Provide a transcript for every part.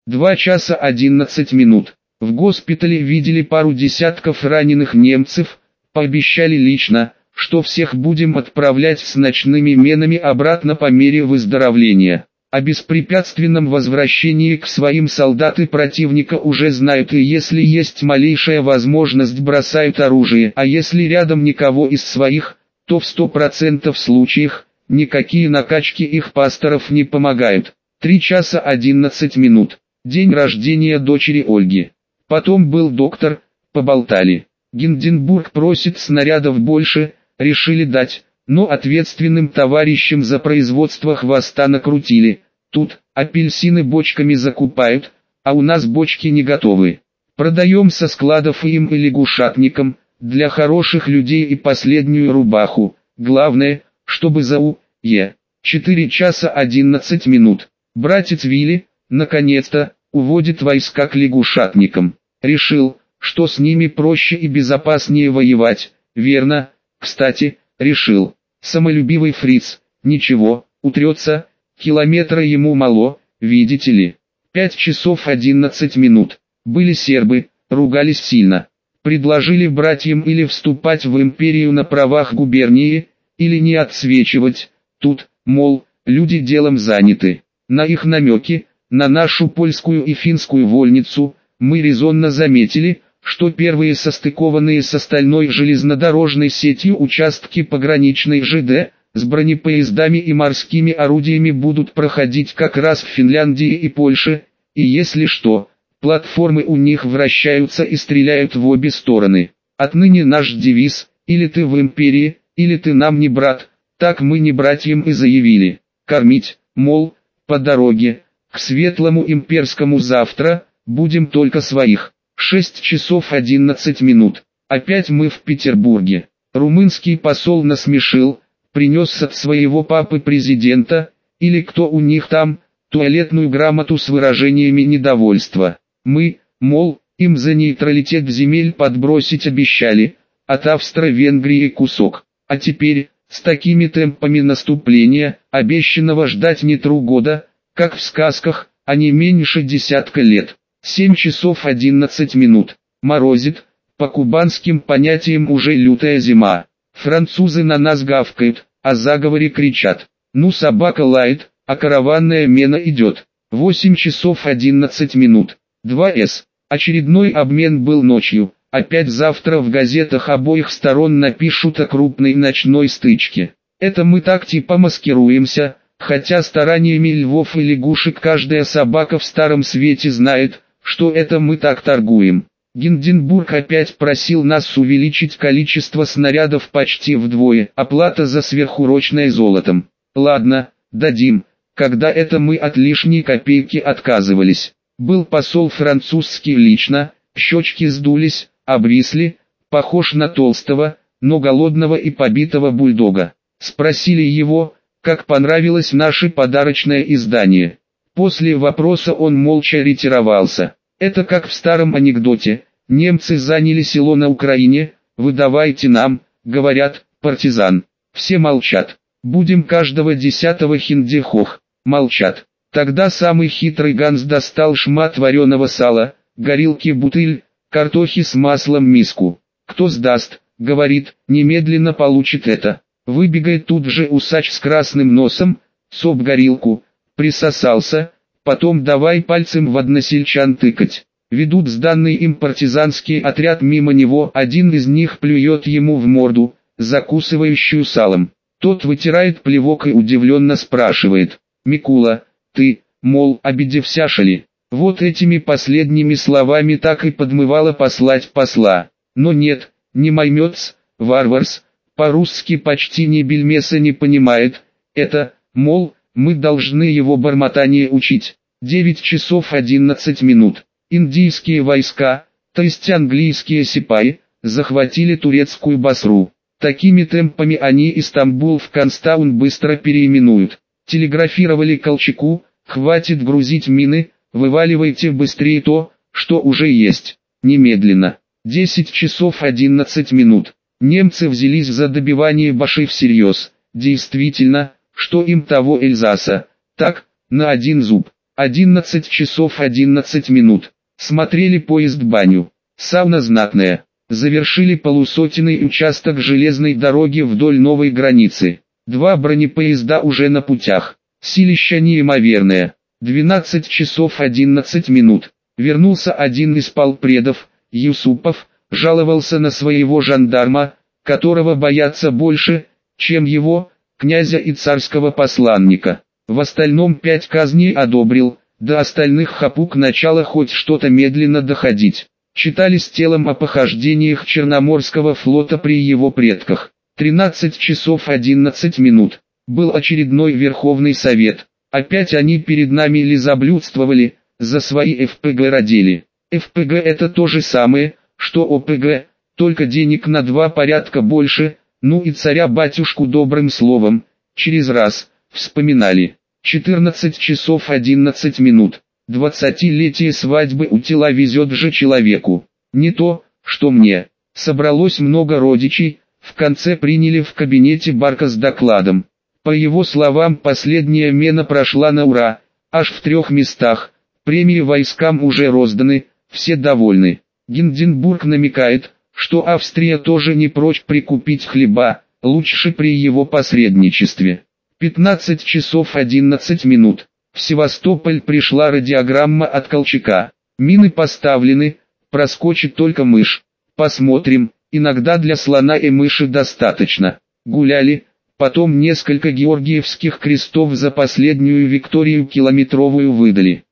2 часа 11 минут. В госпитале видели пару десятков раненых немцев, пообещали лично, что всех будем отправлять с ночными менами обратно по мере выздоровления. О беспрепятственном возвращении к своим солдаты противника уже знают, и если есть малейшая возможность, бросают оружие, а если рядом никого из своих, то в 100% случаях никакие накачки их пасторов не помогают. 3 часа 11 минут. День рождения дочери Ольги. Потом был доктор, поболтали. Гинденбург просит снарядов больше, решили дать, но ответственным товарищам за производство хвоста накрутили. Тут апельсины бочками закупают, а у нас бочки не готовы. Продаем со складов им и лягушатникам, для хороших людей и последнюю рубаху. Главное, чтобы за У.Е. 4 часа 11 минут. Братец Вилли, наконец-то, уводит войска к лягушатникам. Решил, что с ними проще и безопаснее воевать. Верно, кстати, решил. Самолюбивый фриц, ничего, утрется, километра ему мало, видите ли. 5 часов 11 минут. Были сербы, ругались сильно. Предложили братьям или вступать в империю на правах губернии, или не отсвечивать. Тут, мол, люди делом заняты. На их намеки, на нашу польскую и финскую вольницу, мы резонно заметили, что первые состыкованные с остальной железнодорожной сетью участки пограничной ЖД, с бронепоездами и морскими орудиями будут проходить как раз в Финляндии и Польше, и если что, платформы у них вращаются и стреляют в обе стороны. Отныне наш девиз: или ты в империи, или ты нам не брат. Так мы не братьям и заявили. Кормить, мол, по дороге, к светлому имперскому завтра, будем только своих. 6 часов 11 минут. Опять мы в Петербурге. Румынский посол насмешил, принес от своего папы президента, или кто у них там, туалетную грамоту с выражениями недовольства. Мы, мол, им за нейтралитет земель подбросить обещали, от Австро-Венгрии кусок. А теперь, с такими темпами наступления, обещанного ждать не 3 года, как в сказках, а не меньше десятка лет. 7 часов 11 минут. Морозит, по кубанским понятиям уже лютая зима. Французы на нас гавкают, о заговоре кричат. Ну, собака лает, а караванная мена идет. 8 часов 11 минут. 2С. Очередной обмен был ночью. Опять завтра в газетах обоих сторон напишут о крупной ночной стычке. Это мы так типа маскируемся, хотя стараниями львов и лягушек каждая собака в Старом Свете знает, что это мы так торгуем. Гинденбург опять просил нас увеличить количество снарядов почти вдвое, оплата за сверхурочное золотом. Ладно, дадим, когда это мы от лишней копейки отказывались. Был посол французский лично, щечки сдулись, обвисли, похож на толстого, но голодного и побитого бульдога. Спросили его, как понравилось наше подарочное издание. После вопроса он молча ретировался. Это как в старом анекдоте: немцы заняли село на Украине, выдавайте нам, говорят, партизан. Все молчат. Будем каждого 10-го хиндехох. Молчат. Тогда самый хитрый Ганс достал шмат вареного сала, горилки бутыль, картохи с маслом миску. Кто сдаст, говорит, немедленно получит это. Выбегает тут же усач с красным носом, цоп горилку, присосался, потом давай пальцем в односельчан тыкать. Ведут сданный им партизанский отряд мимо него, один из них плюет ему в морду, закусывающую салом. Тот вытирает плевок и удивленно спрашивает: «Микула, ты, мол, обидевся шали?» Вот этими последними словами так и подмывало послать посла. Но нет, не маймёц, варварс, по-русски почти ни бельмеса не понимает. Это, мол, мы должны его бормотание учить. 9 часов 11 минут. Индийские войска, то есть английские сипаи, захватили турецкую Басру. Такими темпами они и Стамбул в Констаун быстро переименуют. Телеграфировали Колчаку: хватит грузить мины, вываливайте быстрее то, что уже есть. Немедленно. 10 часов 11 минут. Немцы взялись за добивание Баши всерьез. Действительно, что им того Эльзаса, так, на один зуб. 11 часов 11 минут. Смотрели поезд-баню. Сауна знатная. Завершили полусотенный участок железной дороги вдоль новой границы. 2 бронепоезда уже на путях. Силища неимоверное. 12 часов 11 минут. Вернулся один из полпредов, Юсупов, жаловался на своего жандарма, которого боятся больше, чем его, князя и царского посланника. В остальном 5 казней одобрил, до остальных хапук начало хоть что-то медленно доходить. Читали с телом о похождениях Черноморского флота при его предках. 13 часов 11 минут. Был очередной Верховный Совет. Опять они перед нами лизоблюдствовали, за свои ФПГ родили. ФПГ это то же самое, что ОПГ, только денег на 2 порядка больше, ну и царя-батюшку добрым словом, через раз, вспоминали. 14 часов 11 минут. 20-летие свадьбы у тела везет же человеку. Не то, что мне. Собралось много родичей, в конце приняли в кабинете Барка с докладом. По его словам, последняя мена прошла на ура, аж в 3 местах. Премии войскам уже розданы, все довольны. Гинденбург намекает, что Австрия тоже не прочь прикупить хлеба, лучше при его посредничестве. 15 часов 11 минут. В Севастополь пришла радиограмма от Колчака. Мины поставлены, проскочит только мышь. Посмотрим, иногда для слона и мыши достаточно. Гуляли, потом несколько георгиевских крестов за последнюю Викторию километровую выдали.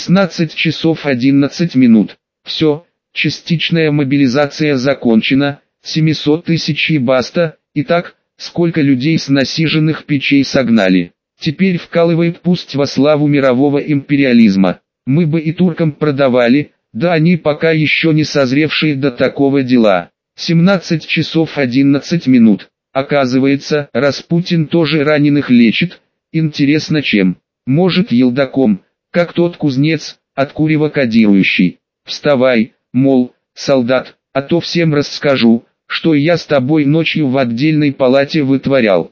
16 часов 11 минут. Все, частичная мобилизация закончена, 700 тысяч и баста. Итак, сколько людей с насиженных печей согнали. Теперь вкалывает пусть во славу мирового империализма. Мы бы и туркам продавали, да они пока еще не созревшие до такого дела. 17 часов 11 минут. Оказывается, Распутин тоже раненых лечит. Интересно чем? Может елдаком, как тот кузнец, от курева кодирующий. Вставай, мол, солдат, а то всем расскажу, что я с тобой ночью в отдельной палате вытворял.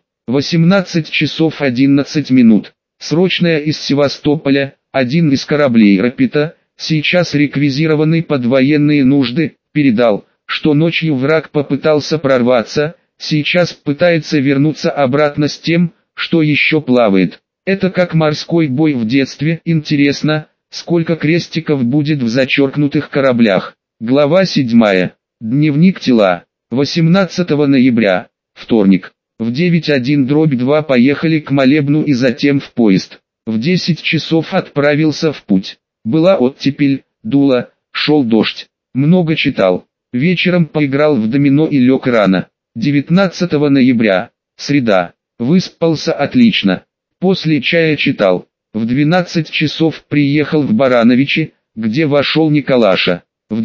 18 часов 11 минут. Срочная из Севастополя, один из кораблей Рапита, сейчас реквизированный под военные нужды, передал, что ночью враг попытался прорваться, сейчас пытается вернуться обратно с тем, что еще плавает. Это как морской бой в детстве. Интересно, сколько крестиков будет в зачеркнутых кораблях. Глава 7. Дневник тела. 18 ноября, вторник. В 9:1/2 поехали к молебну и затем в поезд. В 10 часов отправился в путь. Была оттепель, дуло, шел дождь. Много читал. Вечером поиграл в домино и лег рано. 19 ноября, среда. Выспался отлично. После чая читал. В 12 часов приехал в Барановичи, где вошел Николаша. В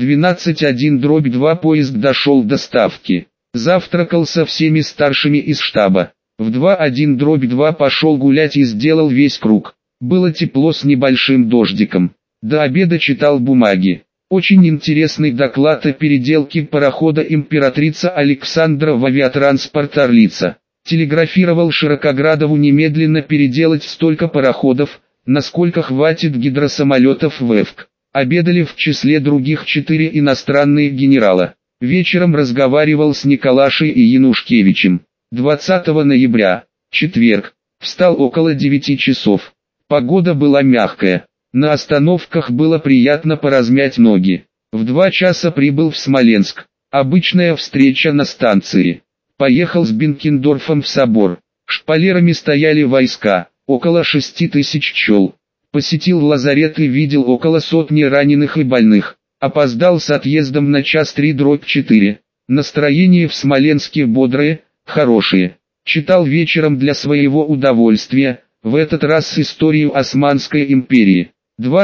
12:1/2 поезд дошел до ставки. Завтракал со всеми старшими из штаба. В 2:1/2 пошел гулять и сделал весь круг. Было тепло с небольшим дождиком. До обеда читал бумаги. Очень интересный доклад о переделке парохода «Императрица Александра» в авиатранспорт «Орлица». Телеграфировал Широкоградову немедленно переделать столько пароходов, насколько хватит гидросамолетов в ЭФК. Обедали в числе других 4 иностранные генерала. Вечером разговаривал с Николашей и Янушкевичем. 20 ноября, четверг. Встал около 9 часов. Погода была мягкая. На остановках было приятно поразмять ноги. В 2 часа прибыл в Смоленск. Обычная встреча на станции. Поехал с Бенкендорфом в собор. Шпалерами стояли войска, около 6000 пчел. Посетил лазарет и видел около сотни раненых и больных. Опоздал с отъездом на 1:03/4. Настроение в Смоленске бодрое, хорошее. Читал вечером для своего удовольствия, в этот раз историю Османской империи.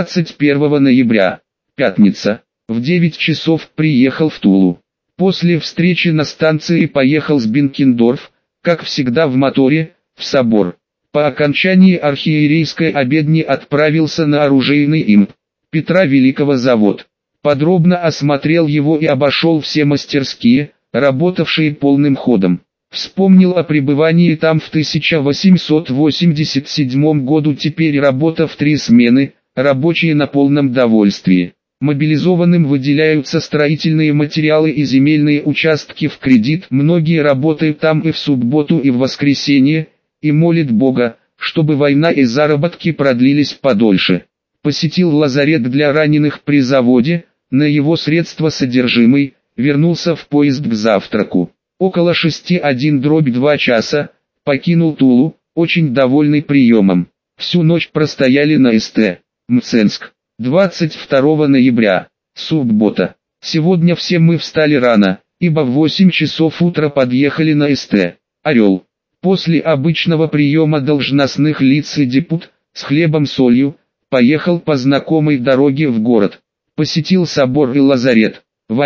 21 ноября, пятница. В 9 часов приехал в Тулу. После встречи на станции поехал с Бенкендорф, как всегда в моторе, в собор. По окончании архиерейской обедни отправился на оружейный имп. Петра Великого завод. Подробно осмотрел его и обошел все мастерские, работавшие полным ходом. Вспомнил о пребывании там в 1887 году, теперь работа в 3 смены, рабочие на полном довольствии. Мобилизованным выделяются строительные материалы и земельные участки в кредит. Многие работают там и в субботу, и в воскресенье, и молят Бога, чтобы война и заработки продлились подольше. Посетил лазарет для раненых при заводе, на его средства содержимый, вернулся в поезд к завтраку. Около 6:1/2 часа, покинул Тулу, очень довольный приемом. Всю ночь простояли на СТ. Мценск. 22 ноября, суббота. Сегодня все мы встали рано, ибо в 8 часов утра подъехали на СТ. Орел. После обычного приема должностных лиц и депутат, с хлебом-солью, поехал по знакомой дороге в город. Посетил собор и лазарет. В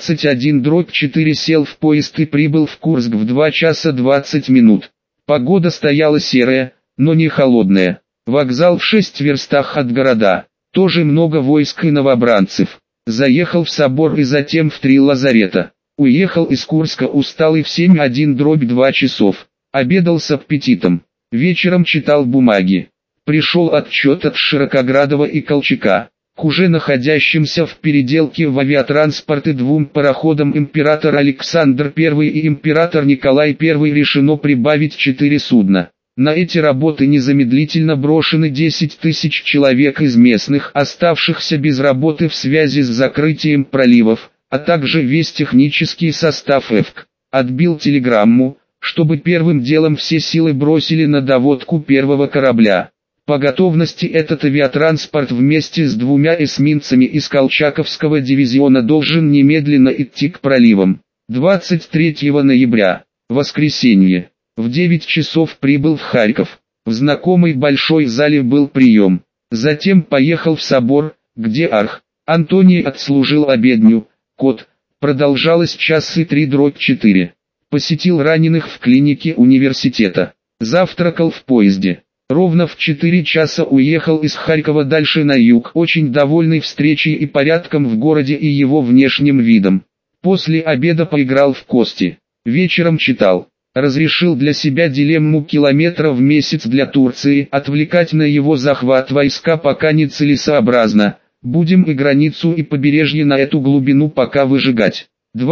11:1/4 сел в поезд и прибыл в Курск в 2 часа 20 минут. Погода стояла серая, но не холодная. Вокзал в 6 верстах от города. Тоже много войск и новобранцев. Заехал в собор и затем в 3 лазарета. Уехал из Курска усталый в 7:1/2 часов. Обедал с аппетитом. Вечером читал бумаги. Пришел отчет от Широкоградова и Колчака. К уже находящимся в переделке в авиатранспорте 2 пароходам император Александр I и император Николай I решено прибавить 4 судна. На эти работы незамедлительно брошены 10 тысяч человек из местных, оставшихся без работы в связи с закрытием проливов, а также весь технический состав ЭФК. Отбил телеграмму, чтобы первым делом все силы бросили на доводку первого корабля. По готовности этот авиатранспорт вместе с 2 эсминцами из Колчаковского дивизиона должен немедленно идти к проливам. 23 ноября, воскресенье. В 9 часов прибыл в Харьков. В знакомой большой зале был прием. Затем поехал в собор, где арх Антоний отслужил обедню. Кот. Продолжалось 1:03/4. Посетил раненых в клинике университета. Завтракал в поезде. Ровно в 4 часа уехал из Харькова дальше на юг, очень довольный встречей и порядком в городе и его внешним видом. После обеда поиграл в кости. Вечером читал. Разрешил для себя дилемму километра в месяц для Турции, отвлекать на его захват войска пока нецелесообразно, будем и границу и побережье на эту глубину пока выжигать.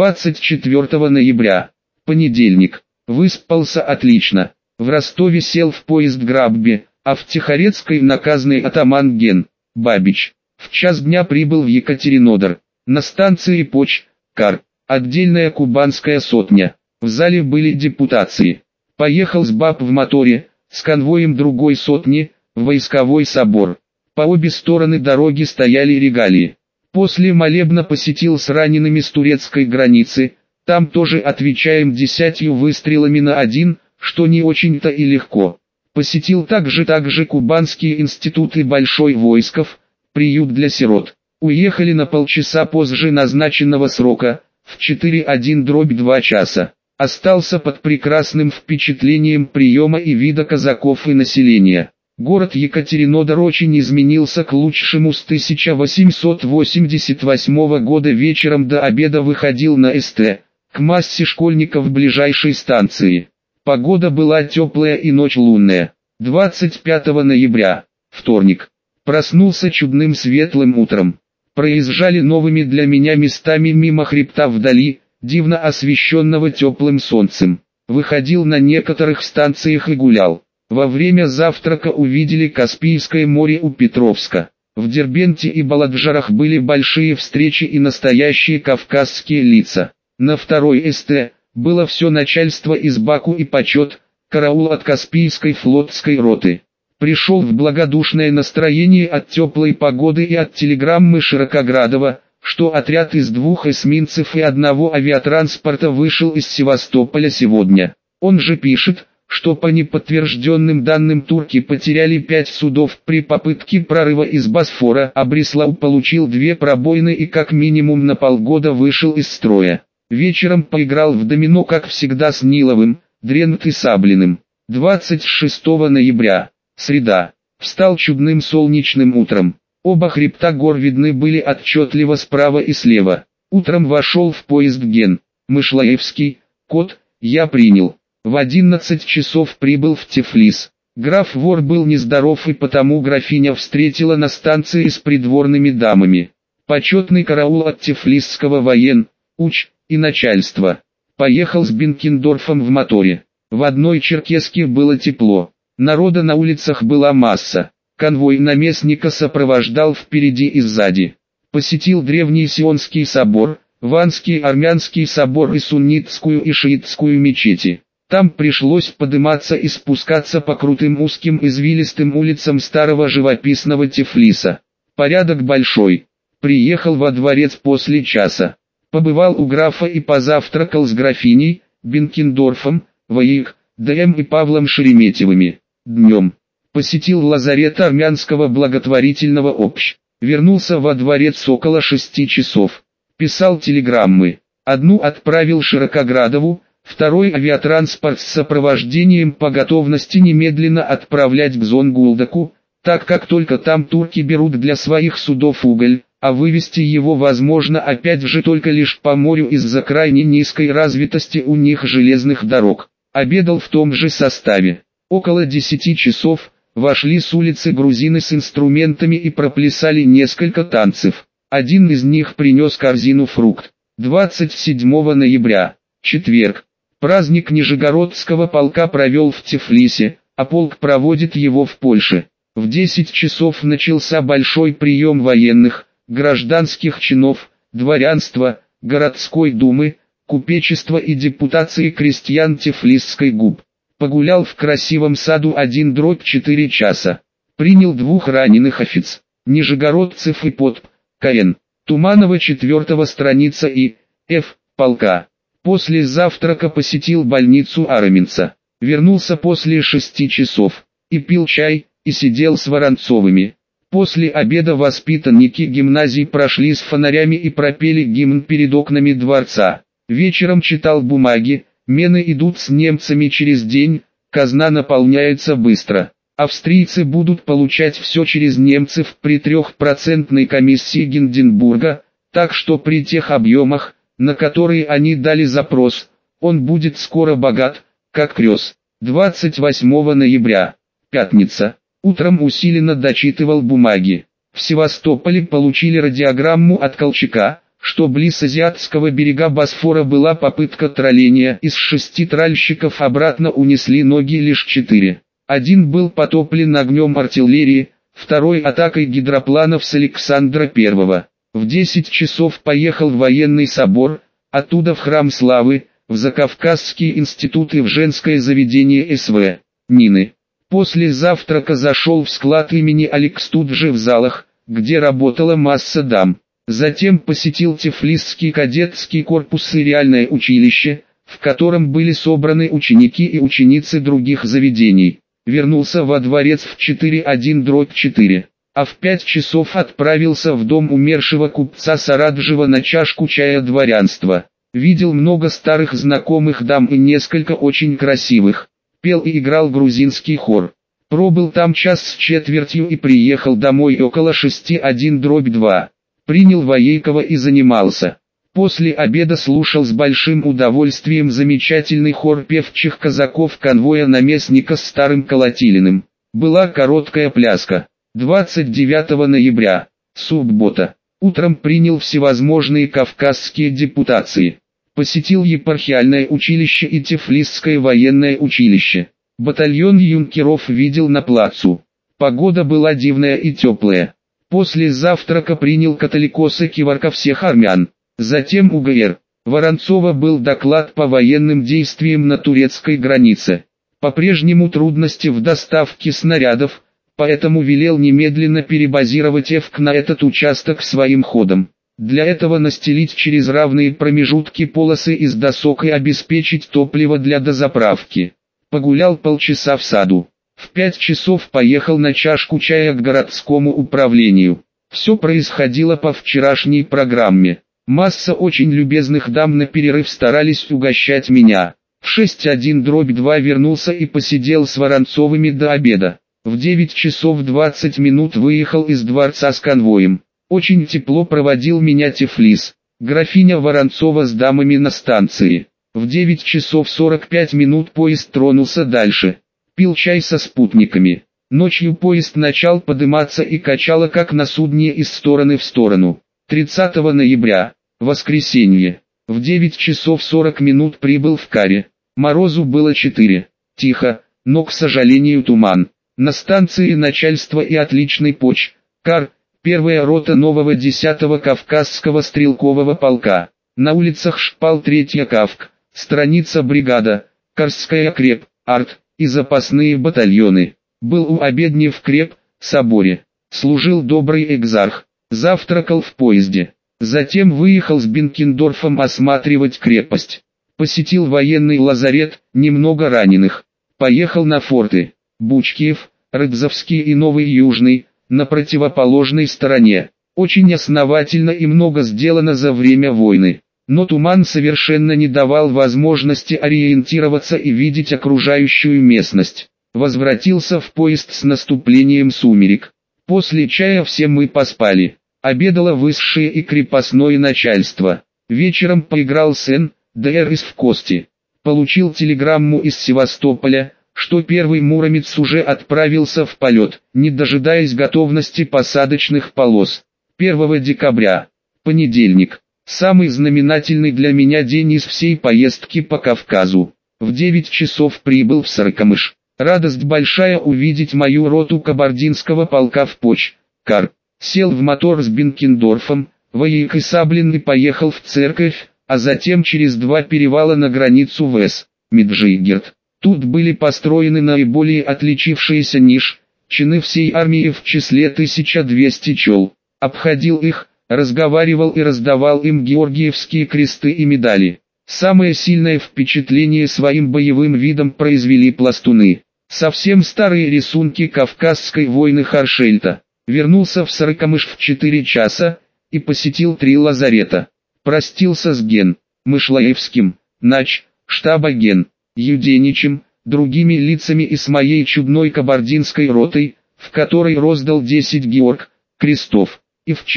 24 ноября, понедельник, выспался отлично, в Ростове сел в поезд Грабби, а в Тихорецкой наказный атаман Ген Бабич. В час дня прибыл в Екатеринодар, на станции Поч-Кар, отдельная кубанская сотня. В зале были депутации. Поехал с баб в моторе, с конвоем другой сотни, в войсковой собор. По обе стороны дороги стояли регалии. После молебна посетил с ранеными с турецкой границы, там тоже отвечаем 10 выстрелами на 1, что не очень-то и легко. Посетил также Кубанский институт и Большой Войсков, приют для сирот. Уехали на полчаса позже назначенного срока, в 4:1/2 часа. Остался под прекрасным впечатлением приема и вида казаков и населения. Город Екатеринодар очень изменился к лучшему с 1888 года. Вечером до обеда выходил на СТ, к массе школьников ближайшей станции. Погода была теплая и ночь лунная. 25 ноября, вторник. Проснулся чудным светлым утром. Проезжали новыми для меня местами мимо хребта вдали, дивно освещенного теплым солнцем. Выходил на некоторых станциях и гулял. Во время завтрака увидели Каспийское море у Петровска. В Дербенте и Баладжарах были большие встречи и настоящие кавказские лица. На второй СТ было все начальство из Баку и почет, караул от Каспийской флотской роты. Пришел в благодушное настроение от теплой погоды и от телеграммы Широкоградова, что отряд из 2 эсминцев и 1 авиатранспорта вышел из Севастополя сегодня. Он же пишет, что по неподтвержденным данным турки потеряли 5 судов при попытке прорыва из Босфора, а Бреслау получил 2 пробоины и как минимум на полгода вышел из строя. Вечером поиграл в домино как всегда с Ниловым, Дрент и Саблиным. 26 ноября, среда. Встал чудным солнечным утром. Оба хребта гор видны были отчетливо справа и слева. Утром вошел в поезд Ген Мышлаевский, код, я принял. В 11 часов прибыл в Тифлис. Граф Вор был нездоров, и потому графиня встретила на станции с придворными дамами. Почетный караул от Тифлисского и начальства. Поехал с Бенкендорфом в моторе. В одной черкеске было тепло. Народа на улицах была масса. Конвой наместника сопровождал впереди и сзади. Посетил древний Сионский собор, Ванский армянский собор и суннитскую и шиитскую мечети. Там пришлось подниматься и спускаться по крутым узким извилистым улицам старого живописного Тифлиса. Порядок большой. Приехал во дворец после часа. Побывал у графа и позавтракал с графиней, Бенкендорфом, ДМ и Павлом Шереметьевыми. Днем. Посетил лазарет армянского благотворительного общества. Вернулся во дворец около 6 часов. Писал телеграммы. Одну отправил Широкоградову, второй авиатранспорт с сопровождением по готовности немедленно отправлять к Зонгулдаку, так как только там турки берут для своих судов уголь, а вывести его возможно опять же только лишь по морю из-за крайне низкой развитости у них железных дорог. Обедал в том же составе. Около 10 часов вошли с улицы грузины с инструментами и проплясали несколько танцев. Один из них принес корзину фрукт. 27 ноября, четверг. Праздник Нижегородского полка провел в Тифлисе, а полк проводит его в Польше. В 10 часов начался большой прием военных, гражданских чинов, дворянства, городской думы, купечества и депутации крестьян Тифлисской губ. Погулял в красивом саду 1/4 часа. Принял 2 раненых офицеров, нижегородцев и КН. Туманова 4 страница и Ф. полка. После завтрака посетил больницу Араменца. Вернулся после 6 часов. И пил чай, и сидел с Воронцовыми. После обеда воспитанники гимназии прошли с фонарями и пропели гимн перед окнами дворца. Вечером читал бумаги. Мены идут с немцами через день, казна наполняется быстро. Австрийцы будут получать все через немцев при 3% комиссии Гинденбурга, так что при тех объемах, на которые они дали запрос, он будет скоро богат, как крёс. 28 ноября, пятница. Утром усиленно дочитывал бумаги. В Севастополе получили радиограмму от Колчака, что близ азиатского берега Босфора была попытка траления. Из 6 тральщиков обратно унесли ноги лишь 4. Один был потоплен огнем артиллерии, второй атакой гидропланов с Александра I. В 10 часов поехал в военный собор, оттуда в Храм Славы, в Закавказский институт и в женское заведение СВ. Нины. После завтрака зашел в склад имени Алекстуджи в залах, где работала масса дам. Затем посетил Тифлисский кадетский корпус и реальное училище, в котором были собраны ученики и ученицы других заведений. Вернулся во дворец в 4:1/4, а в 5 часов отправился в дом умершего купца Сараджева на чашку чая дворянства. Видел много старых знакомых дам и несколько очень красивых. Пел и играл грузинский хор. Пробыл там 1:15 и приехал домой около 6:1/2. Принял Воейкова и занимался. После обеда слушал с большим удовольствием замечательный хор певчих казаков конвоя наместника с старым Колотилиным. Была короткая пляска. 29 ноября, суббота. Утром принял всевозможные кавказские депутации. Посетил епархиальное училище и Тифлисское военное училище. Батальон юнкеров видел на плацу. Погода была дивная и теплая. После завтрака принял католикосы киварка всех армян. Затем у ГР Воронцова был доклад по военным действиям на турецкой границе. По-прежнему трудности в доставке снарядов, поэтому велел немедленно перебазировать ЭФК на этот участок своим ходом. Для этого настелить через равные промежутки полосы из досок и обеспечить топливо для дозаправки. Погулял полчаса в саду. В 5 часов поехал на чашку чая к городскому управлению. Все происходило по вчерашней программе. Масса очень любезных дам на перерыв старались угощать меня. В 6:1/2 вернулся и посидел с Воронцовыми до обеда. В 9 часов 20 минут выехал из дворца с конвоем. Очень тепло проводил меня Тифлис. Графиня Воронцова с дамами на станции. В 9 часов 45 минут поезд тронулся дальше. Пил чай со спутниками. Ночью поезд начал подыматься и качало как на судне из стороны в сторону. 30 ноября, воскресенье, в 9 часов 40 минут прибыл в Каре. Морозу было 4. Тихо, но, к сожалению, туман. На станции начальство и отличный поч. Кар, первая рота нового 10-го Кавказского стрелкового полка. На улицах шпал 3-я Кавк, страница бригада, Карская креп, арт и запасные батальоны. Был у обедни в креп, соборе. Служил добрый экзарх. Завтракал в поезде. Затем выехал с Бенкендорфом осматривать крепость. Посетил военный лазарет, немного раненых. Поехал на форты. Бучкиев, Рыбзовский и Новый Южный, на противоположной стороне. Очень основательно и много сделано за время войны. Но туман совершенно не давал возможности ориентироваться и видеть окружающую местность. Возвратился в поезд с наступлением сумерек. После чая все мы поспали. Обедало высшее и крепостное начальство. Вечером поиграл с НДРС в кости. Получил телеграмму из Севастополя, что первый муромец уже отправился в полет, не дожидаясь готовности посадочных полос. 1 декабря, понедельник, самый знаменательный для меня день из всей поездки по Кавказу. В 9 часов прибыл в Сарыкамыш. Радость большая увидеть мою роту кабардинского полка в Поч-Кар. Сел в мотор с Бенкендорфом, воекосаблен и поехал в церковь, а затем через 2 перевала на границу в Меджигерт. Тут были построены наиболее отличившиеся чины всей армии в числе 1200 чел. Обходил их, разговаривал и раздавал им георгиевские кресты и медали. Самое сильное впечатление своим боевым видом произвели пластуны. Совсем старые рисунки Кавказской войны Харшельта. Вернулся в Сарыкамыш в 4 часа и посетил 3 лазарета. Простился с Ген Мышлаевским, штаба Ген Юденичем, другими лицами и с моей чудной кабардинской ротой, в которой роздал 10 Георг крестов, и в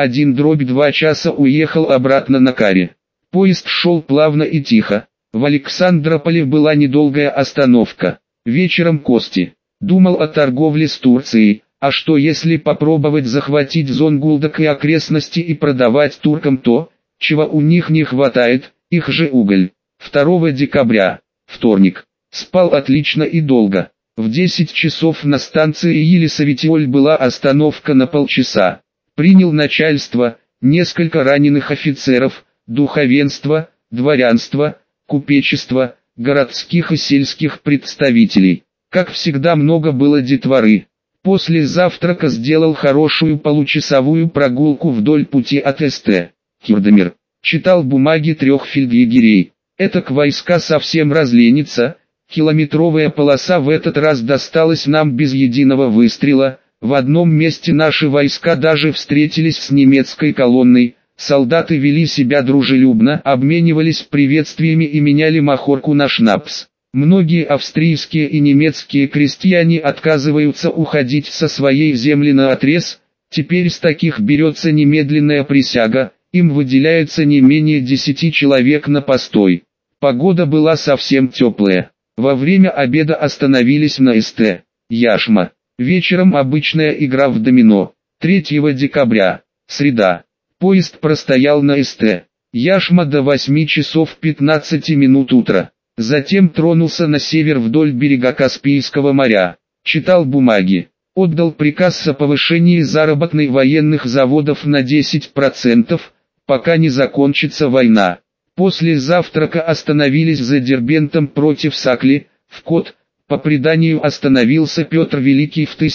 4:1/2 часа уехал обратно на Каре. Поезд шел плавно и тихо. В Александрополе была недолгая остановка. Вечером Кости. Думал о торговле с Турцией, а что если попробовать захватить Зонгулдак и окрестности и продавать туркам то, чего у них не хватает, их же уголь. 2 декабря, вторник. Спал отлично и долго. В 10 часов на станции Елисаветиоль была остановка на полчаса. Принял начальство, несколько раненых офицеров, духовенство, дворянство, купечество, городских и сельских представителей. Как всегда много было детворы. После завтрака сделал хорошую получасовую прогулку вдоль пути от Ст. Кюрдемир. Читал бумаги 3 фельдъегерей. Этак войска совсем разленятся. Километровая полоса в этот раз досталась нам без единого выстрела. В одном месте наши войска даже встретились с немецкой колонной. Солдаты вели себя дружелюбно, обменивались приветствиями и меняли махорку на шнапс. Многие австрийские и немецкие крестьяне отказываются уходить со своей земли наотрез. Теперь с таких берется немедленная присяга, им выделяется не менее 10 человек на постой. Погода была совсем теплая. Во время обеда остановились на Ст. Яшма. Вечером обычная игра в домино. 3 декабря, среда. Поезд простоял на Ст. Яшма до 8 часов 15 минут утра. Затем тронулся на север вдоль берега Каспийского моря. Читал бумаги. Отдал приказ о повышении заработной военных заводов на 10%, пока не закончится война. После завтрака остановились за Дербентом против Сакли, в Кот. По преданию остановился Петр Великий в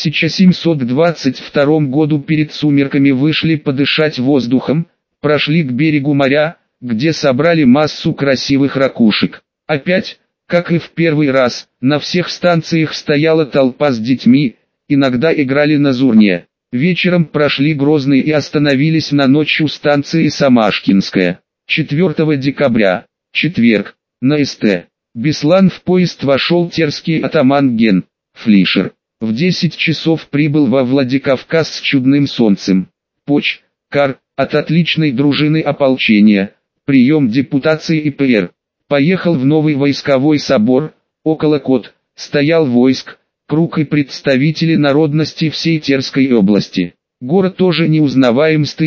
1722 году. Перед сумерками вышли подышать воздухом, прошли к берегу моря, где собрали массу красивых ракушек. Опять, как и в первый раз, на всех станциях стояла толпа с детьми, иногда играли на зурне. Вечером прошли Грозный и остановились на ночь у станции Самашкинская. 4 декабря, четверг, на Ст. Беслан в поезд вошел терский атаман Ген Флишер. В 10 часов прибыл во Владикавказ с чудным солнцем. Поч-Кар, от отличной дружины ополчения, прием депутации и ПР. Поехал в новый войсковой собор, около Кот, стоял войск, круг и представители народности всей Терской области. Город тоже неузнаваем с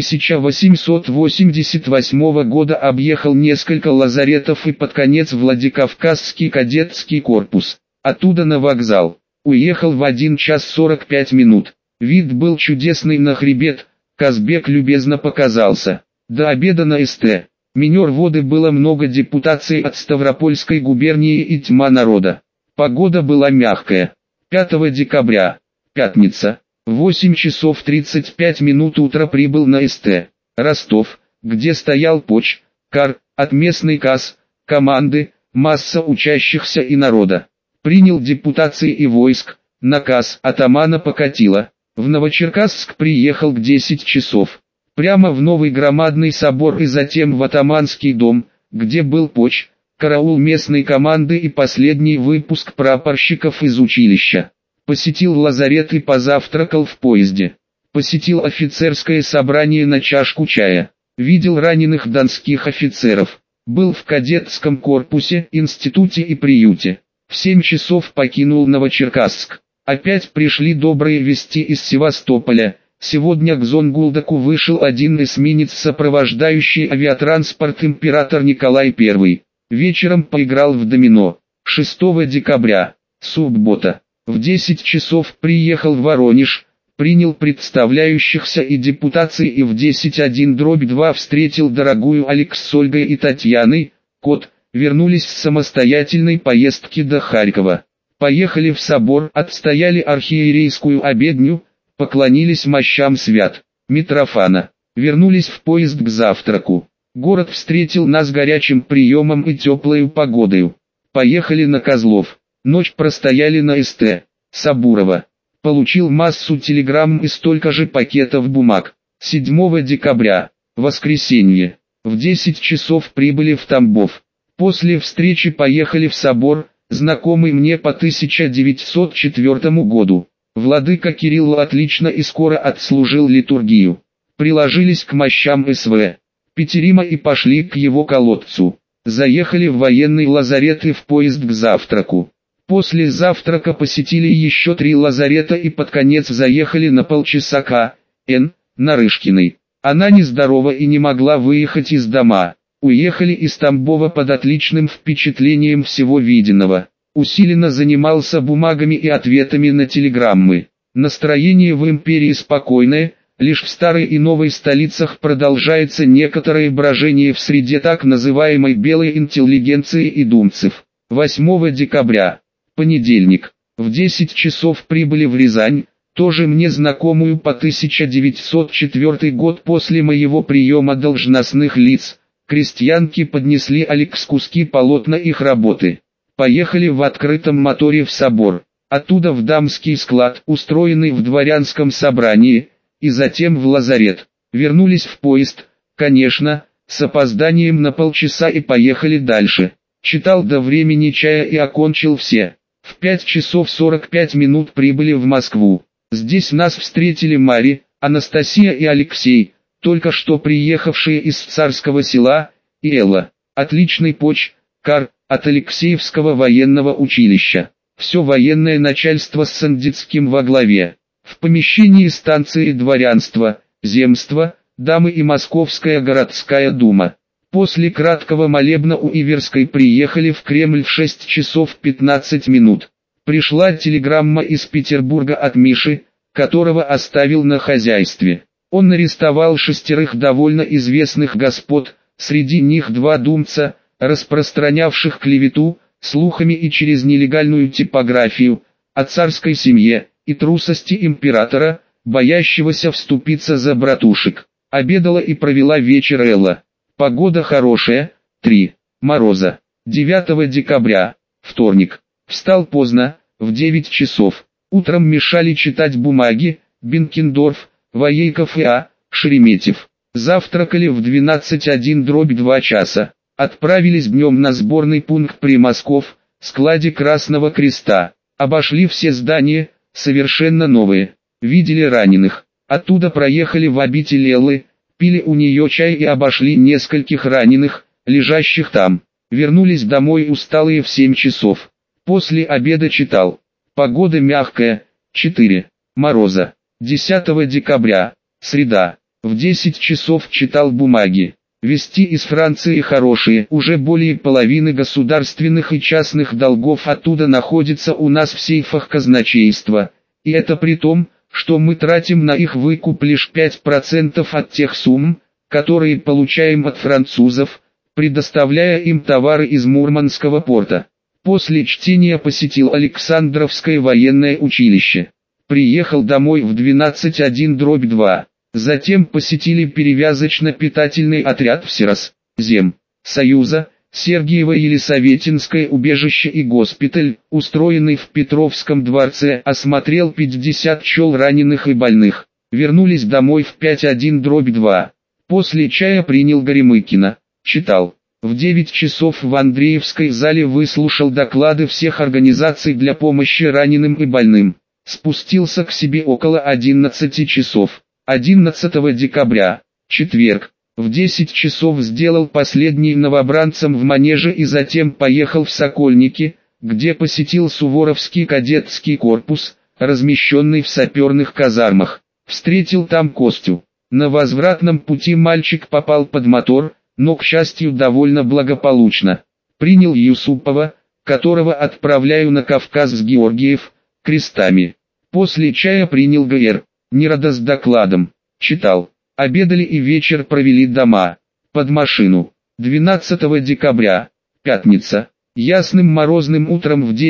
1888 года, объехал несколько лазаретов и под конец Владикавказский кадетский корпус. Оттуда на вокзал. Уехал в 1 час 45 минут. Вид был чудесный на хребет, Казбек любезно показался. До обеда на СТ. Минер-воды было много депутаций от Ставропольской губернии и тьма народа. Погода была мягкая. 5 декабря, пятница, в 8 часов 35 минут утра прибыл на СТ. Ростов, где стоял Кар, от местной КАС, команды, масса учащихся и народа. Принял депутации и войск, наказ атамана покатило. В Новочеркасск приехал к 10 часов. Прямо в новый громадный собор и затем в атаманский дом, где был караул местной команды и последний выпуск прапорщиков из училища. Посетил лазарет и позавтракал в поезде. Посетил офицерское собрание на чашку чая. Видел раненых донских офицеров. Был в кадетском корпусе, институте и приюте. В 7 часов покинул Новочеркасск. Опять пришли добрые вести из Севастополя. Сегодня к Зонгулдаку вышел один эсминец, сопровождающий авиатранспорт император Николай I. Вечером поиграл в домино. 6 декабря, суббота, в 10 часов приехал в Воронеж, принял представляющихся и депутации и в 10:01/2 встретил дорогую Алекс с Ольгой и Татьяной, вернулись с самостоятельной поездки до Харькова. Поехали в собор, отстояли архиерейскую обедню, поклонились мощам свят Митрофана, вернулись в поезд к завтраку. Город встретил нас горячим приемом и теплой погодою. Поехали на Козлов. Ночь простояли на СТ. Сабурова. Получил массу телеграмм и столько же пакетов бумаг. 7 декабря, воскресенье, в 10 часов прибыли в Тамбов. После встречи поехали в собор, знакомый мне по 1904 году. Владыка Кирилл отлично и скоро отслужил литургию. Приложились к мощам СВ Петерима и пошли к его колодцу. Заехали в военный лазарет и в поезд к завтраку. После завтрака посетили еще 3 лазарета и под конец заехали на полчаса к Нарышкиной. Она нездорова и не могла выехать из дома. Уехали из Тамбова под отличным впечатлением всего виденного. Усиленно занимался бумагами и ответами на телеграммы. Настроение в империи спокойное, лишь в старой и новой столицах продолжается некоторое брожение в среде так называемой белой интеллигенции и думцев. 8 декабря, понедельник, в 10 часов прибыли в Рязань, тоже мне знакомую по 1904 год. После моего приема должностных лиц, крестьянки поднесли Алекс куски полотна их работы. Поехали в открытом моторе в собор, оттуда в дамский склад, устроенный в дворянском собрании, и затем в лазарет. Вернулись в поезд, конечно, с опозданием на полчаса и поехали дальше. Читал до времени чая и окончил все. В 5 часов 45 минут прибыли в Москву. Здесь нас встретили Мари, Анастасия и Алексей, только что приехавшие из Царского Села, и Элла. Отличный кар, от Алексеевского военного училища. Все военное начальство с Сандицким во главе. В помещении станции дворянства, земства, дамы и Московская городская дума. После краткого молебна у Иверской приехали в Кремль в 6 часов 15 минут. Пришла телеграмма из Петербурга от Миши, которого оставил на хозяйстве. Он арестовал 6 довольно известных господ, среди них 2 думца, распространявших клевету, слухами и через нелегальную типографию, о царской семье и трусости императора, боящегося вступиться за братушек. Обедала и провела вечер Элла. Погода хорошая, 3 мороза. 9 декабря, вторник. Встал поздно, в 9 часов. Утром мешали читать бумаги, Бенкендорф, Воейков и Шереметьев. Завтракали в 12:01/2 часа. Отправились днем на сборный пункт при Москов, складе Красного Креста. Обошли все здания, совершенно новые. Видели раненых. Оттуда проехали в обитель Эллы, пили у нее чай и обошли нескольких раненых, лежащих там. Вернулись домой усталые в 7 часов. После обеда читал. Погода мягкая, 4 мороза. 10 декабря, среда. В 10 часов читал бумаги. Вести из Франции хорошие, уже более половины государственных и частных долгов оттуда находится у нас в сейфах казначейства. И это при том, что мы тратим на их выкуп лишь 5% от тех сумм, которые получаем от французов, предоставляя им товары из Мурманского порта. После чтения посетил Александровское военное училище. Приехал домой в 12:1/2. Затем посетили перевязочно-питательный отряд ВСИРОС, Зем, Союза, Сергиево-Елисаветинское убежище и госпиталь, устроенный в Петровском дворце, осмотрел 50 пчел раненых и больных. Вернулись домой в 5:1/2. После чая принял Горемыкина, читал. В 9 часов в Андреевской зале выслушал доклады всех организаций для помощи раненым и больным. Спустился к себе около 11 часов. 11 декабря, четверг, в 10 часов сделал последний новобранцам в манеже и затем поехал в Сокольники, где посетил Суворовский кадетский корпус, размещенный в саперных казармах. Встретил там Костю. На возвратном пути мальчик попал под мотор, но, к счастью, довольно благополучно. Принял Юсупова, которого отправляю на Кавказ с Георгиев, крестами. После чая принял ГР. Нерода с докладом. Читал. Обедали и вечер провели дома. Под машину. 12 декабря. Пятница. Ясным морозным утром в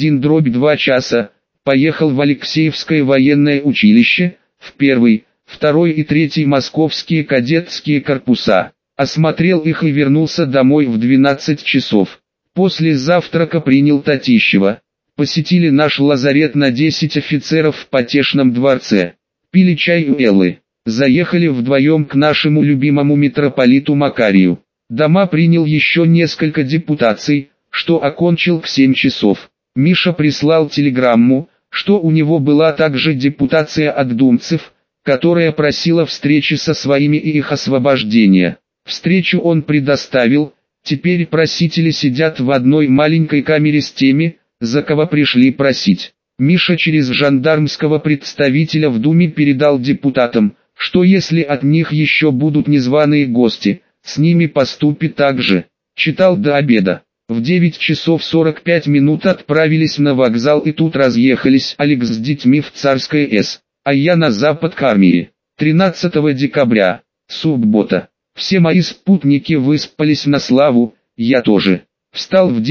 9:1/2 часа. Поехал в Алексеевское военное училище, в 1, 2 и 3 московские кадетские корпуса. Осмотрел их и вернулся домой в 12 часов. После завтрака принял Татищева. Посетили наш лазарет на 10 офицеров в Потешном дворце. Пили чай у Эллы. Заехали вдвоем к нашему любимому митрополиту Макарию. Дома принял еще несколько депутаций, что окончил к 7 часов. Миша прислал телеграмму, что у него была также депутация от думцев, которая просила встречи со своими и их освобождения. Встречу он предоставил, теперь просители сидят в одной маленькой камере с теми, за кого пришли просить. Миша через жандармского представителя в Думе передал депутатам, что если от них еще будут незваные гости, с ними поступит так же. Читал до обеда. В 9 часов 45 минут отправились на вокзал и тут разъехались Алекс с детьми в Царское С, а я на запад к армии. 13 декабря, суббота. Все мои спутники выспались на славу, я тоже. Встал в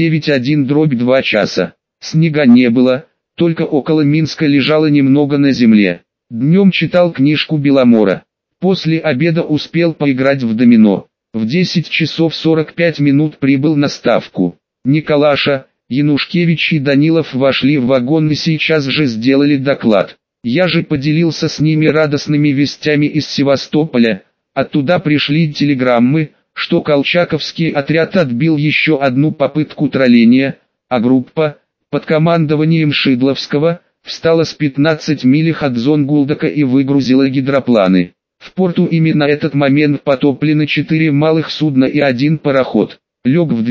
9:1/2 часа. Снега не было. Только около Минска лежало немного на земле. Днем читал книжку Беломора. После обеда успел поиграть в домино. В 10 часов 45 минут прибыл на ставку. Николаша, Янушкевич и Данилов вошли в вагон и сейчас же сделали доклад. Я же поделился с ними радостными вестями из Севастополя. Оттуда пришли телеграммы, что Колчаковский отряд отбил еще одну попытку тролления, а группа, под командованием Шидловского, встала с 15 милях от Зонгулдака и выгрузила гидропланы. В порту именно этот момент потоплены 4 малых судна и 1 пароход. Лег в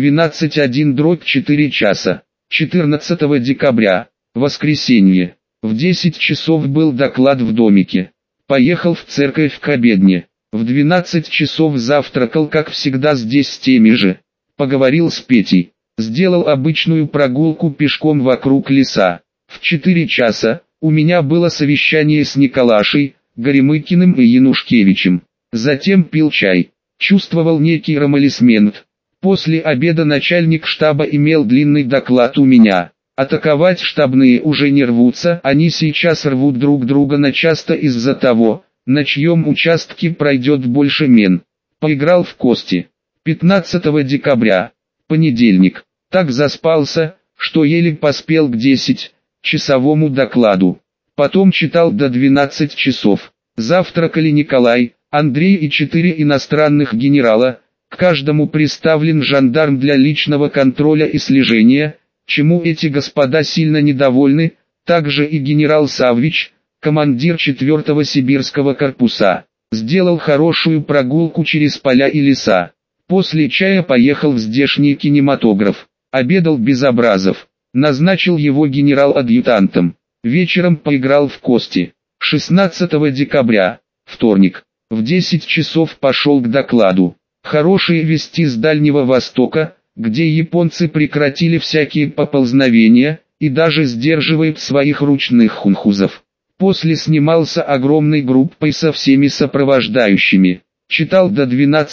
12:1/4 часа. 14 декабря, воскресенье. В 10 часов был доклад в домике. Поехал в церковь к обедне. В 12 часов завтракал, как всегда, здесь с теми же. Поговорил с Петей. Сделал обычную прогулку пешком вокруг леса. В 4 часа у меня было совещание с Николашей, Горемыкиным и Янушкевичем. Затем пил чай. Чувствовал некий ромалисмент. После обеда начальник штаба имел длинный доклад у меня. Атаковать штабные уже не рвутся, они сейчас рвут друг друга начисто из-за того, на чьем участке пройдет больше мен. Поиграл в кости. 15 декабря. Понедельник. Так заспался, что еле поспел к 10-часовому докладу. Потом читал до 12 часов. Завтракали Николай, Андрей и 4 иностранных генерала. К каждому приставлен жандарм для личного контроля и слежения, чему эти господа сильно недовольны, также и генерал Саввич, командир 4-го сибирского корпуса. Сделал хорошую прогулку через поля и леса. После чая поехал в здешний кинематограф. Обедал Безобразов. Назначил его генерал-адъютантом. Вечером поиграл в кости. 16 декабря, вторник, в 10 часов пошел к докладу. Хорошие вести с Дальнего Востока, где японцы прекратили всякие поползновения, и даже сдерживают своих ручных хунхузов. После снимался огромной группой со всеми сопровождающими. Читал до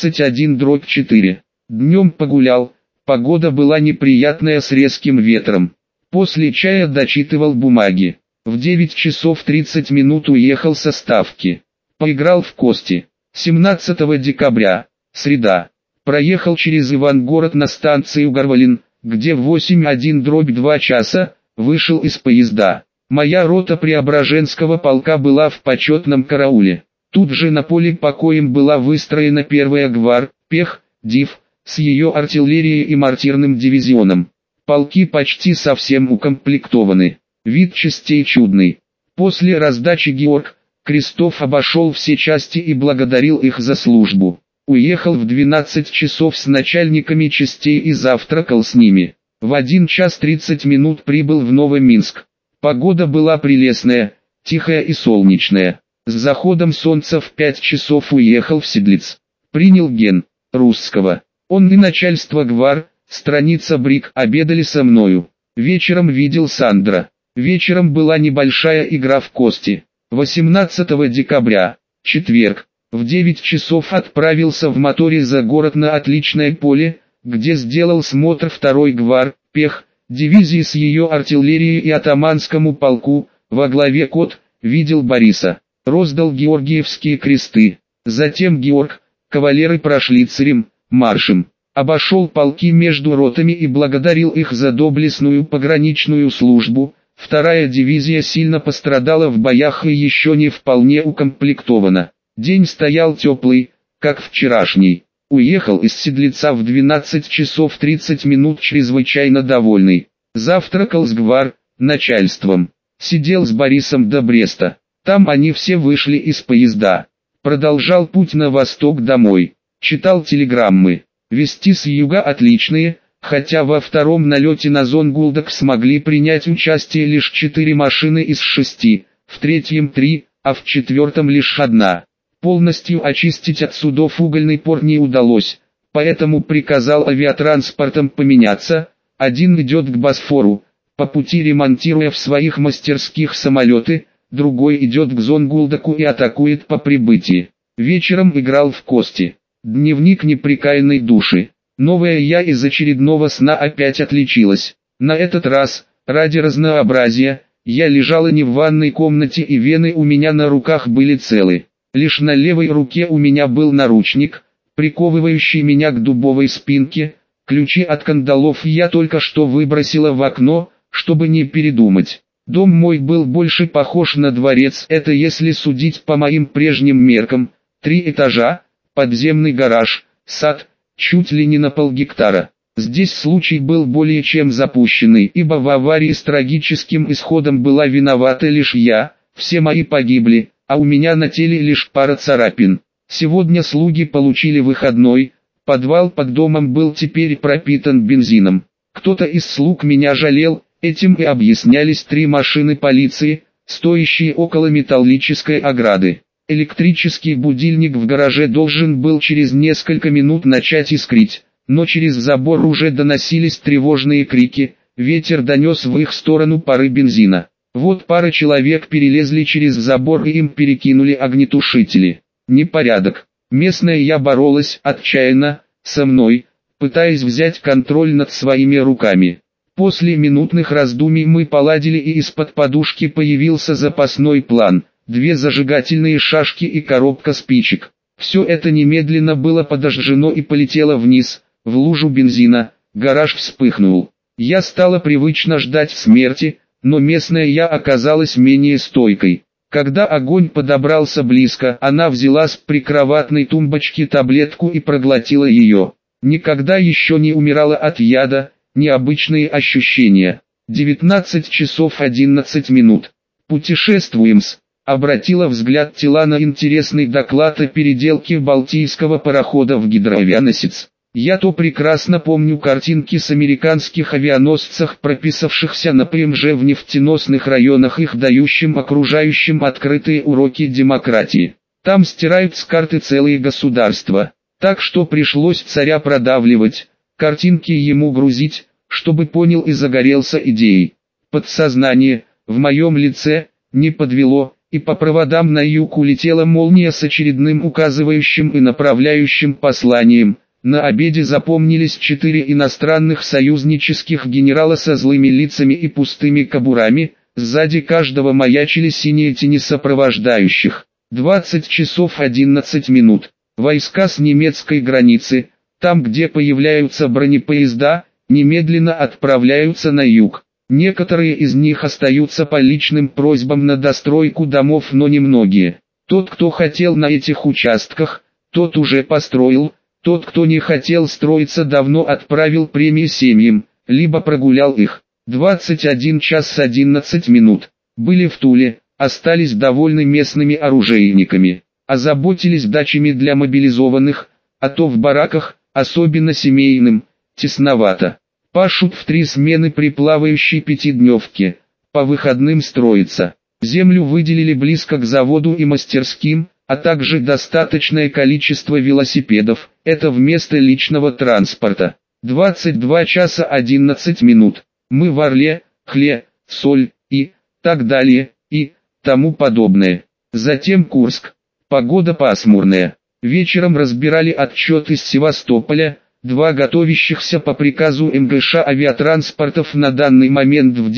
12:1/4. Днем погулял, погода была неприятная с резким ветром. После чая дочитывал бумаги. В 9 часов 30 минут уехал со ставки. Поиграл в кости. 17 декабря, среда. Проехал через Ивангород на станцию Гарвалин, где в 8:1/2 часа вышел из поезда. Моя рота Преображенского полка была в почетном карауле. Тут же на поле покоем была выстроена первая гвар, Пех, Див, с ее артиллерией и мортирным дивизионом. Полки почти совсем укомплектованы. Вид частей чудный. После раздачи Георг Крестов обошел все части и благодарил их за службу. Уехал в 12 часов с начальниками частей и завтракал с ними. В 1 час 30 минут прибыл в Новоминск. Погода была прелестная, тихая и солнечная. С заходом солнца в 5 часов уехал в Седлиц. Принял ген русского. Он и начальство гвар, страница Брик обедали со мною. Вечером видел Сандра. Вечером была небольшая игра в кости. 18 декабря, четверг, в 9 часов отправился в моторе за город на отличное поле, где сделал смотр второй гвар, Пех, дивизии с ее артиллерией и атаманскому полку, во главе Кот, видел Бориса, роздал георгиевские кресты. Затем Георг, кавалеры прошли царем, маршем, обошел полки между ротами и благодарил их за доблестную пограничную службу. Вторая дивизия сильно пострадала в боях и еще не вполне укомплектована. День стоял теплый, как вчерашний. Уехал из Седлица в 12 часов 30 минут чрезвычайно довольный. Завтракал с гвар, начальством. Сидел с Борисом до Бреста. Там они все вышли из поезда. Продолжал путь на восток домой. Читал телеграммы. Вести с юга отличные, хотя во втором налете на Зонгулдак смогли принять участие лишь 4 машины из 6, в третьем 3, а в четвертом лишь 1. Полностью очистить от судов угольный порт не удалось, поэтому приказал авиатранспортом поменяться. Один идет к Босфору, по пути ремонтируя в своих мастерских самолеты, другой идет к Зонгулдаку и атакует по прибытии. Вечером играл в кости. Дневник непрекаянной души. Новая я из очередного сна опять отличилась. На этот раз, ради разнообразия, я лежала не в ванной комнате и вены у меня на руках были целы. Лишь на левой руке у меня был наручник, приковывающий меня к дубовой спинке. Ключи от кандалов я только что выбросила в окно, чтобы не передумать. Дом мой был больше похож на дворец, это если судить по моим прежним меркам. 3 этажа, подземный гараж, сад, чуть ли не на полгектара. Здесь случай был более чем запущенный, ибо в аварии с трагическим исходом была виновата лишь я, все мои погибли, а у меня на теле лишь пара царапин. Сегодня слуги получили выходной, подвал под домом был теперь пропитан бензином. Кто-то из слуг меня жалел, этим и объяснялись 3 машины полиции, стоящие около металлической ограды. Электрический будильник в гараже должен был через несколько минут начать искрить, но через забор уже доносились тревожные крики, ветер донес в их сторону пары бензина. Вот пара человек перелезли через забор и им перекинули огнетушители. Непорядок. Местная я боролась отчаянно, со мной, пытаясь взять контроль над своими руками. После минутных раздумий мы поладили и из-под подушки появился запасной план. 2 зажигательные шашки и коробка спичек. Все это немедленно было подожжено и полетело вниз, в лужу бензина. Гараж вспыхнул. Я стала привычно ждать смерти, но местная я оказалась менее стойкой. Когда огонь подобрался близко, она взяла с прикроватной тумбочки таблетку и проглотила ее. Никогда еще не умирала от яда, необычные ощущения. 19 часов 11 минут. Путешествуем-с. Обратила взгляд тела на интересный доклад о переделке балтийского парохода в гидроавианосец. Я-то прекрасно помню картинки с американских авианосцев, прописавшихся на ПМЖ в нефтеносных районах, их дающим окружающим открытые уроки демократии. Там стирают с карты целые государства. Так что пришлось царя продавливать, картинки ему грузить, чтобы понял и загорелся идеей. Подсознание, в моем лице, не подвело, и по проводам на юг улетела молния с очередным указывающим и направляющим посланием. На обеде запомнились 4 иностранных союзнических генерала со злыми лицами и пустыми кобурами, сзади каждого маячили синие тени сопровождающих. 20 часов 11 минут. Войска с немецкой границы, там где появляются бронепоезда, немедленно отправляются на юг. Некоторые из них остаются по личным просьбам на достройку домов, но немногие. Тот, кто хотел на этих участках, тот уже построил. Тот, кто не хотел строиться, давно отправил премии семьям, либо прогулял их. 21 час 11 минут. Были в Туле, остались довольны местными оружейниками. Озаботились дачами для мобилизованных, а то в бараках, особенно семейным, тесновато. Пашут в 3 смены при плавающей 5-дневке, по выходным строится. Землю выделили близко к заводу и мастерским, а также достаточное количество велосипедов, это вместо личного транспорта. 22 часа 11 минут. Мы в Орле, Хле, Соль и так далее, и тому подобное. Затем Курск. Погода пасмурная. Вечером разбирали отчет из Севастополя. 2 готовящихся по приказу МГШ авиатранспортов на данный момент в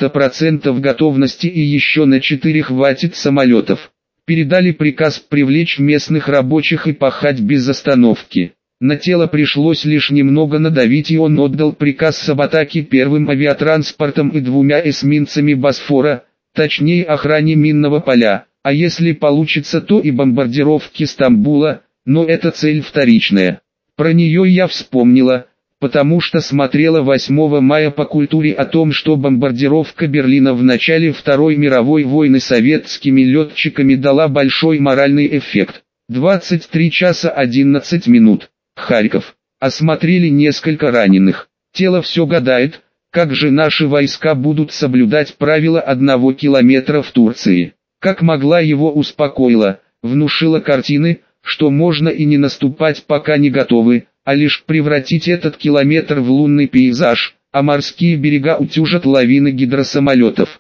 90% готовности, и еще на 4 хватит самолетов. Передали приказ привлечь местных рабочих и пахать без остановки. На тело пришлось лишь немного надавить, и он отдал приказ об атаке 1-м авиатранспортом и 2 эсминцами Босфора, точнее охране минного поля, а если получится, то и бомбардировки Стамбула, но эта цель вторичная. Про нее я вспомнила, потому что смотрела 8 мая по культуре о том, что бомбардировка Берлина в начале Второй мировой войны советскими летчиками дала большой моральный эффект. 23 часа 11 минут. Харьков. Осмотрели несколько раненых. Тело все гадает, как же наши войска будут соблюдать правила 1 километра в Турции. Как могла, его успокоила, внушила картины, что можно и не наступать, пока не готовы, а лишь превратить этот километр в лунный пейзаж, а морские берега утюжат лавины гидросамолетов.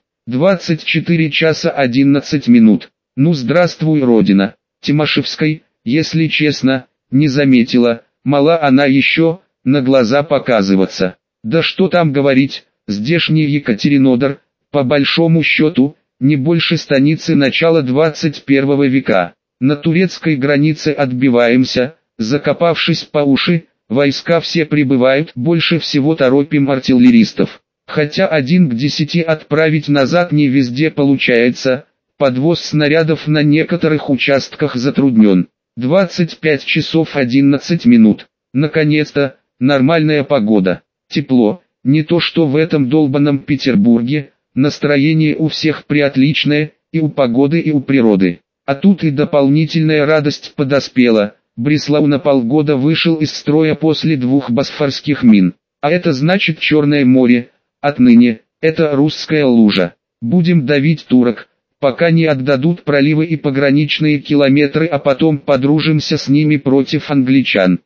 24 часа 11 минут. Ну здравствуй, Родина. Тимошевской, если честно, не заметила, мала она еще, на глаза показываться. Да что там говорить, здешний Екатеринодар, по большому счету, не больше станицы начала 21 века. На турецкой границе отбиваемся, закопавшись по уши, войска все прибывают, больше всего торопим артиллеристов. Хотя 1 к 10 отправить назад не везде получается, подвоз снарядов на некоторых участках затруднен. 25 часов 11 минут. Наконец-то, нормальная погода. Тепло, не то что в этом долбанном Петербурге, настроение у всех приотличное, и у погоды, и у природы. А тут и дополнительная радость подоспела. Бреслау на полгода вышел из строя после 2 босфорских мин. А это значит Черное море. Отныне, это русская лужа. Будем давить турок, пока не отдадут проливы и пограничные километры, а потом подружимся с ними против англичан.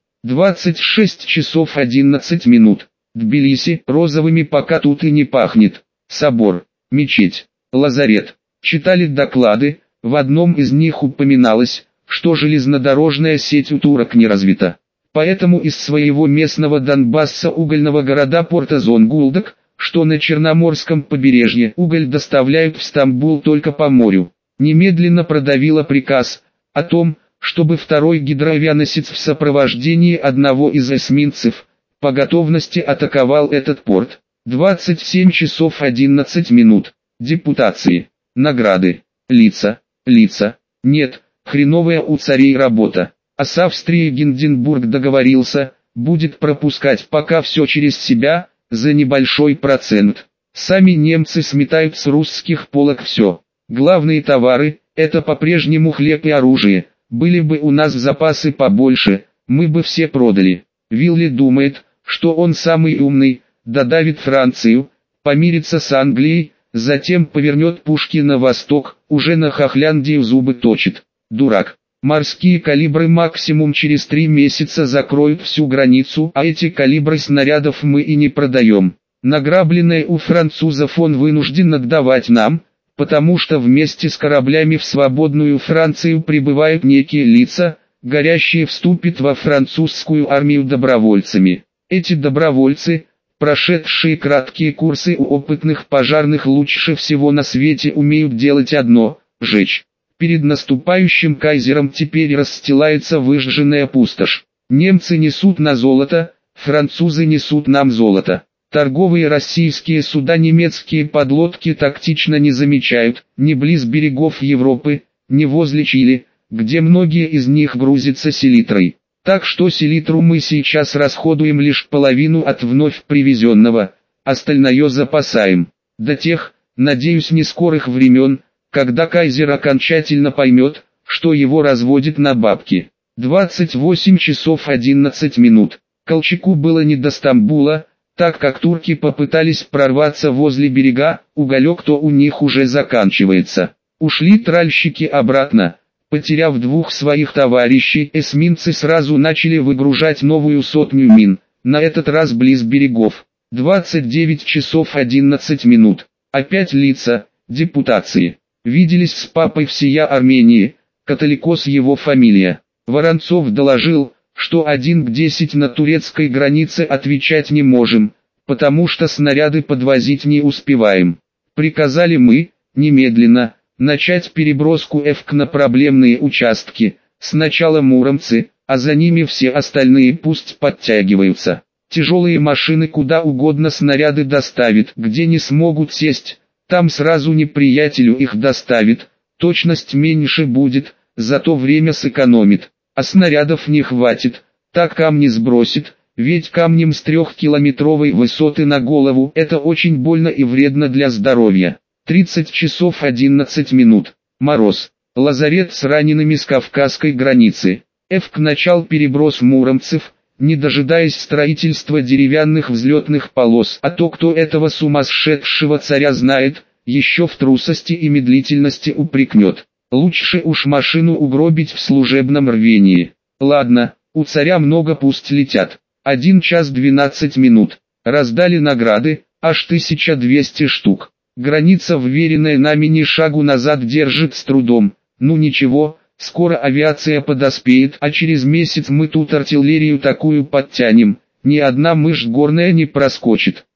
26 часов 11 минут. Тбилиси, розовыми пока тут и не пахнет. Собор, мечеть, лазарет. Читали доклады. В одном из них упоминалось, что железнодорожная сеть у турок не развита. Поэтому из своего местного Донбасса угольного города порта Зонгулдак, что на Черноморском побережье, уголь доставляют в Стамбул только по морю. Немедленно продавила приказ о том, чтобы 2-й гидроавианосец в сопровождении одного из эсминцев по готовности атаковал этот порт. 27 часов 11 минут. Депутации. Награды. Лица. Нет, хреновая у царей работа. А с Австрией Гинденбург договорился, будет пропускать пока все через себя, за небольшой процент. Сами немцы сметают с русских полок все. Главные товары, это по-прежнему хлеб и оружие. Были бы у нас запасы побольше, мы бы все продали. Вилли думает, что он самый умный, додавит Францию, помирится с Англией, затем повернет пушки на восток, уже на Хохляндию зубы точит. Дурак. Морские калибры максимум через 3 месяца закроют всю границу, а эти калибры снарядов мы и не продаем. Награбленное у французов он вынужден отдавать нам, потому что вместе с кораблями в свободную Францию прибывают некие лица, горящие вступить во французскую армию добровольцами. Эти добровольцы, прошедшие краткие курсы у опытных пожарных, лучше всего на свете умеют делать одно – жечь. Перед наступающим кайзером теперь расстилается выжженная пустошь. Немцы несут на золото, французы несут нам золото. Торговые российские суда немецкие подлодки тактично не замечают, ни близ берегов Европы, ни возле Чили, где многие из них грузятся селитрой. Так что селитру мы сейчас расходуем лишь половину от вновь привезенного, остальное запасаем. До тех, надеюсь, нескорых времен, когда кайзер окончательно поймет, что его разводят на бабки. 28 часов 11 минут. Колчаку было не до Стамбула, так как турки попытались прорваться возле берега, уголек-то у них уже заканчивается. Ушли тральщики обратно, потеряв 2 своих товарищей, эсминцы сразу начали выгружать новую 100 мин, на этот раз близ берегов. 29 часов 11 минут. Опять лица, депутации. Виделись с папой всея Армении, Католикос его фамилия. Воронцов доложил, что 1 к 10 на турецкой границе отвечать не можем, потому что снаряды подвозить не успеваем. Приказали мы, немедленно, начать переброску ЭФК на проблемные участки, сначала муромцы, а за ними все остальные пусть подтягиваются. Тяжелые машины куда угодно снаряды доставят, где не смогут сесть, там сразу неприятелю их доставит, точность меньше будет, зато время сэкономит. А снарядов не хватит, так камни сбросит, ведь камнем с 3-километровой высоты на голову это очень больно и вредно для здоровья. 30 часов 11 минут. Мороз. Лазарет с ранеными с кавказской границы. ЭФК начал переброс муромцев, не дожидаясь строительства деревянных взлетных полос. А то, кто этого сумасшедшего царя знает, еще в трусости и медлительности упрекнет. Лучше уж машину угробить в служебном рвении. Ладно, у царя много, пусть летят. 1 час 12 минут. Раздали награды, аж 1200 штук. Граница, вверенная нами, ни шагу назад держит с трудом. Ну ничего, скоро авиация подоспеет, а через месяц мы тут артиллерию такую подтянем, ни одна мышь горная не проскочит.